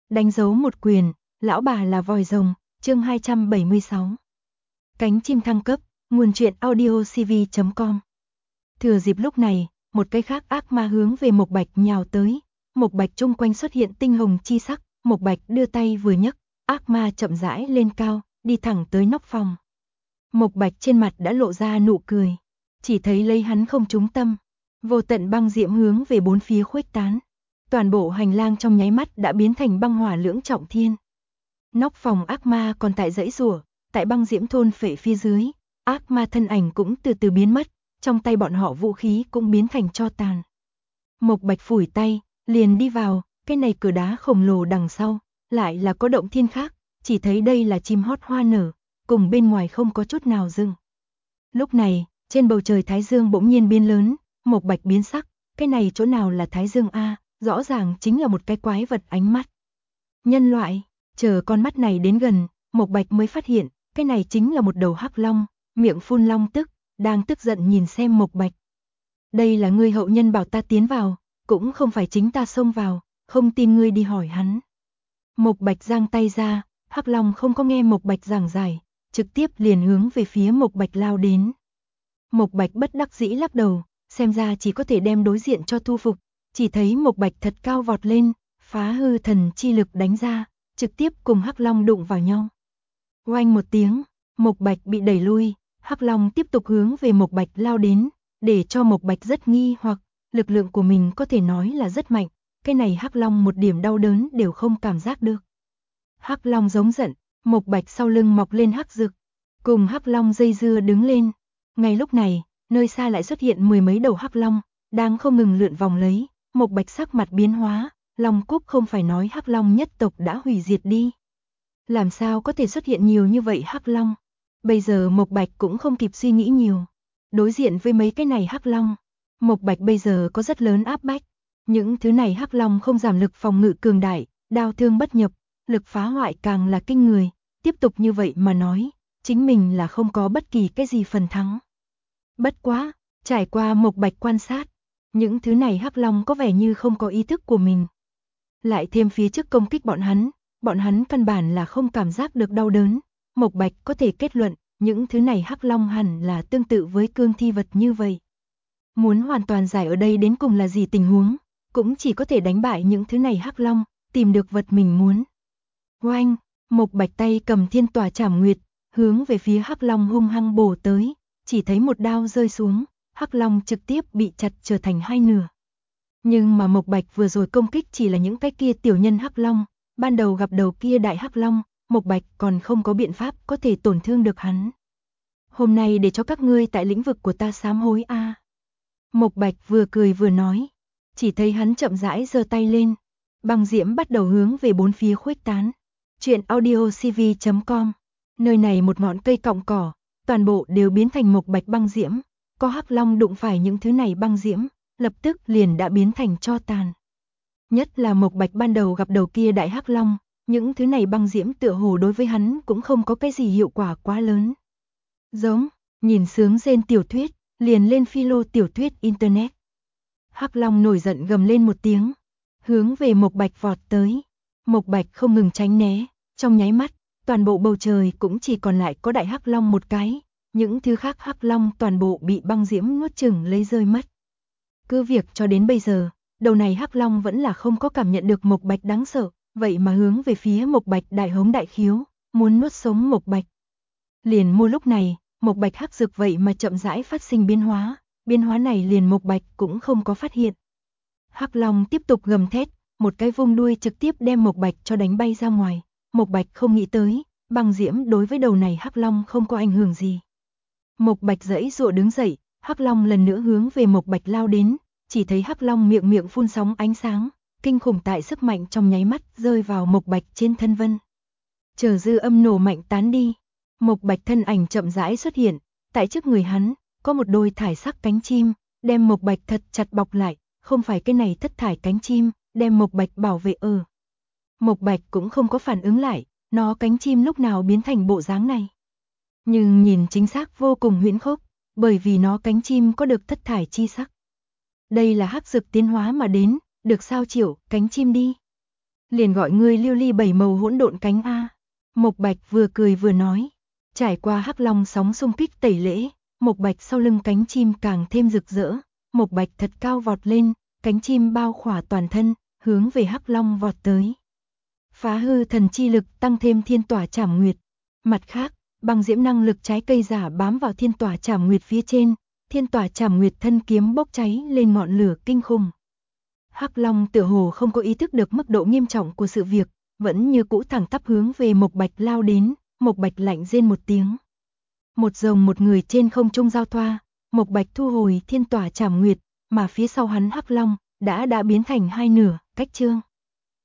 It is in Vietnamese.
đánh dấu một quyền, lão bà là vòi rồng, chương 276. Cánh chim thăng cấp, nguồn truyện audiocv.com. Thừa dịp lúc này, một cái khác ác ma hướng về Mộc Bạch nhào tới, Mộc Bạch chung quanh xuất hiện tinh hồng chi sắc, Mộc Bạch đưa tay vừa nhấc, ác ma chậm rãi lên cao, đi thẳng tới nóc phòng. Mộc Bạch trên mặt đã lộ ra nụ cười, chỉ thấy lấy hắn không trúng tâm, vô tận băng diễm hướng về bốn phía khuếch tán. Toàn bộ hành lang trong nháy mắt đã biến thành băng hỏa lưỡng trọng thiên. Nóc phòng ác ma còn tại dãy rủa, tại băng diễm thôn phệ phía dưới, ác ma thân ảnh cũng từ từ biến mất, trong tay bọn họ vũ khí cũng biến thành tro tàn. Mộc Bạch phủi tay, liền đi vào, cái này cửa đá khổng lồ đằng sau, lại là có động thiên khác, chỉ thấy đây là chim hót hoa nở, cùng bên ngoài không có chút nào dừng. Lúc này, trên bầu trời thái dương bỗng nhiên biến lớn, Mộc Bạch biến sắc, cái này chỗ nào là thái dương a? Rõ ràng chính là một cái quái vật ánh mắt. Nhân loại, chờ con mắt này đến gần, Mộc Bạch mới phát hiện, cái này chính là một đầu hắc long, miệng phun long tức, đang tức giận nhìn xem Mộc Bạch. Đây là ngươi hậu nhân bảo ta tiến vào, cũng không phải chính ta xông vào, không tin ngươi đi hỏi hắn. Mộc Bạch giang tay ra, hắc long không có nghe Mộc Bạch giảng giải, trực tiếp liền hướng về phía Mộc Bạch lao đến. Mộc Bạch bất đắc dĩ lắc đầu, xem ra chỉ có thể đem đối diện cho thu phục. Chỉ thấy Mộc Bạch thật cao vọt lên, phá hư thần chi lực đánh ra, trực tiếp cùng hắc long đụng vào nhau. Oanh một tiếng, Mộc Bạch bị đẩy lui, hắc long tiếp tục hướng về Mộc Bạch lao đến, để cho Mộc Bạch rất nghi hoặc, lực lượng của mình có thể nói là rất mạnh, cái này hắc long một điểm đau đớn đều không cảm giác được. Hắc long giống giận, Mộc Bạch sau lưng mọc lên hắc dực, cùng hắc long dây dưa đứng lên. Ngay lúc này, nơi xa lại xuất hiện mười mấy đầu hắc long, đang không ngừng lượn vòng lấy. Mộc Bạch sắc mặt biến hóa, Long Cúc không phải nói hắc long nhất tộc đã hủy diệt đi. Làm sao có thể xuất hiện nhiều như vậy hắc long? Bây giờ Mộc Bạch cũng không kịp suy nghĩ nhiều. Đối diện với mấy cái này hắc long, Mộc Bạch bây giờ có rất lớn áp bách. Những thứ này hắc long không giảm lực phòng ngự cường đại, đao thương bất nhập, lực phá hoại càng là kinh người. Tiếp tục như vậy mà nói, chính mình là không có bất kỳ cái gì phần thắng. Bất quá, trải qua Mộc Bạch quan sát, những thứ này hắc long có vẻ như không có ý thức của mình. Lại thêm phía trước công kích bọn hắn căn bản là không cảm giác được đau đớn. Mộc Bạch có thể kết luận, những thứ này hắc long hẳn là tương tự với cương thi vật như vậy. Muốn hoàn toàn giải ở đây đến cùng là gì tình huống, cũng chỉ có thể đánh bại những thứ này hắc long, tìm được vật mình muốn. Oanh, Mộc Bạch tay cầm thiên tỏa trảm nguyệt, hướng về phía hắc long hung hăng bổ tới, chỉ thấy một đao rơi xuống. Hắc long trực tiếp bị chặt trở thành hai nửa. Nhưng mà Mộc Bạch vừa rồi công kích chỉ là những cái kia tiểu nhân hắc long, ban đầu gặp đầu kia đại hắc long, Mộc Bạch còn không có biện pháp có thể tổn thương được hắn. Hôm nay để cho các ngươi tại lĩnh vực của ta sám hối a. Mộc Bạch vừa cười vừa nói, chỉ thấy hắn chậm rãi giơ tay lên, băng diễm bắt đầu hướng về bốn phía khuếch tán. Truyện audiocv.com. Nơi này một ngọn cây cọng cỏ, toàn bộ đều biến thành Mộc Bạch băng diễm. Có hắc long đụng phải những thứ này băng diễm, lập tức liền đã biến thành tro tàn. Nhất là Mộc Bạch ban đầu gặp đầu kia đại hắc long, những thứ này băng diễm tựa hồ đối với hắn cũng không có cái gì hiệu quả quá lớn. Giống, nhìn sướng rên tiểu thuyết, liền lên philo tiểu thuyết internet. Hắc long nổi giận gầm lên một tiếng, hướng về Mộc Bạch vọt tới. Mộc Bạch không ngừng tránh né, trong nháy mắt, toàn bộ bầu trời cũng chỉ còn lại có đại hắc long một cái. Những thứ khác hắc long toàn bộ bị băng diễm nuốt chửng lấy rơi mất. Cứ việc cho đến bây giờ, đầu này hắc long vẫn là không có cảm nhận được Mộc Bạch đáng sợ, vậy mà hướng về phía Mộc Bạch đại hống đại khiếu, muốn nuốt sống Mộc Bạch. Liền mua lúc này, Mộc Bạch hắc dược vậy mà chậm rãi phát sinh biến hóa này liền Mộc Bạch cũng không có phát hiện. Hắc long tiếp tục gầm thét, một cái vung đuôi trực tiếp đem Mộc Bạch cho đánh bay ra ngoài. Mộc Bạch không nghĩ tới, băng diễm đối với đầu này hắc long không có ảnh hưởng gì. Mộc Bạch giãy giụa đứng dậy, hắc long lần nữa hướng về Mộc Bạch lao đến, chỉ thấy hắc long miệng phun sóng ánh sáng, kinh khủng tại sức mạnh trong nháy mắt rơi vào Mộc Bạch trên thân vân. Chờ dư âm nổ mạnh tán đi, Mộc Bạch thân ảnh chậm rãi xuất hiện, tại trước người hắn có một đôi thải sắc cánh chim, đem Mộc Bạch thật chặt bọc lại, không phải cái này thất thải cánh chim, đem Mộc Bạch bảo vệ ở. Mộc Bạch cũng không có phản ứng lại, nó cánh chim lúc nào biến thành bộ dáng này. Nhưng nhìn chính xác vô cùng huyễn khốc, bởi vì nó cánh chim có được thất thải chi sắc. Đây là hắc dược tiến hóa mà đến, được sao chịu, cánh chim đi. Liền gọi ngươi lưu ly bảy màu hỗn độn cánh a. Mộc Bạch vừa cười vừa nói. Trải qua Hắc Long sóng xung kích tẩy lễ, Mộc Bạch sau lưng cánh chim càng thêm rực rỡ, Mộc Bạch thật cao vọt lên, cánh chim bao khỏa toàn thân, hướng về Hắc Long vọt tới. Phá hư thần chi lực tăng thêm thiên tỏa trảm nguyệt. Mặt khác, băng diễm năng lực trái cây giả bám vào thiên tỏa trảm nguyệt phía trên, thiên tỏa trảm nguyệt thân kiếm bốc cháy lên ngọn lửa kinh khủng. Hắc Long tựa hồ không có ý thức được mức độ nghiêm trọng của sự việc, vẫn như cũ thẳng tắp hướng về Mộc Bạch lao đến, Mộc Bạch lạnh rên một tiếng. Một rồng một người trên không trung giao thoa, Mộc Bạch thu hồi thiên tỏa trảm nguyệt, mà phía sau hắn Hắc Long đã biến thành hai nửa, cách chương.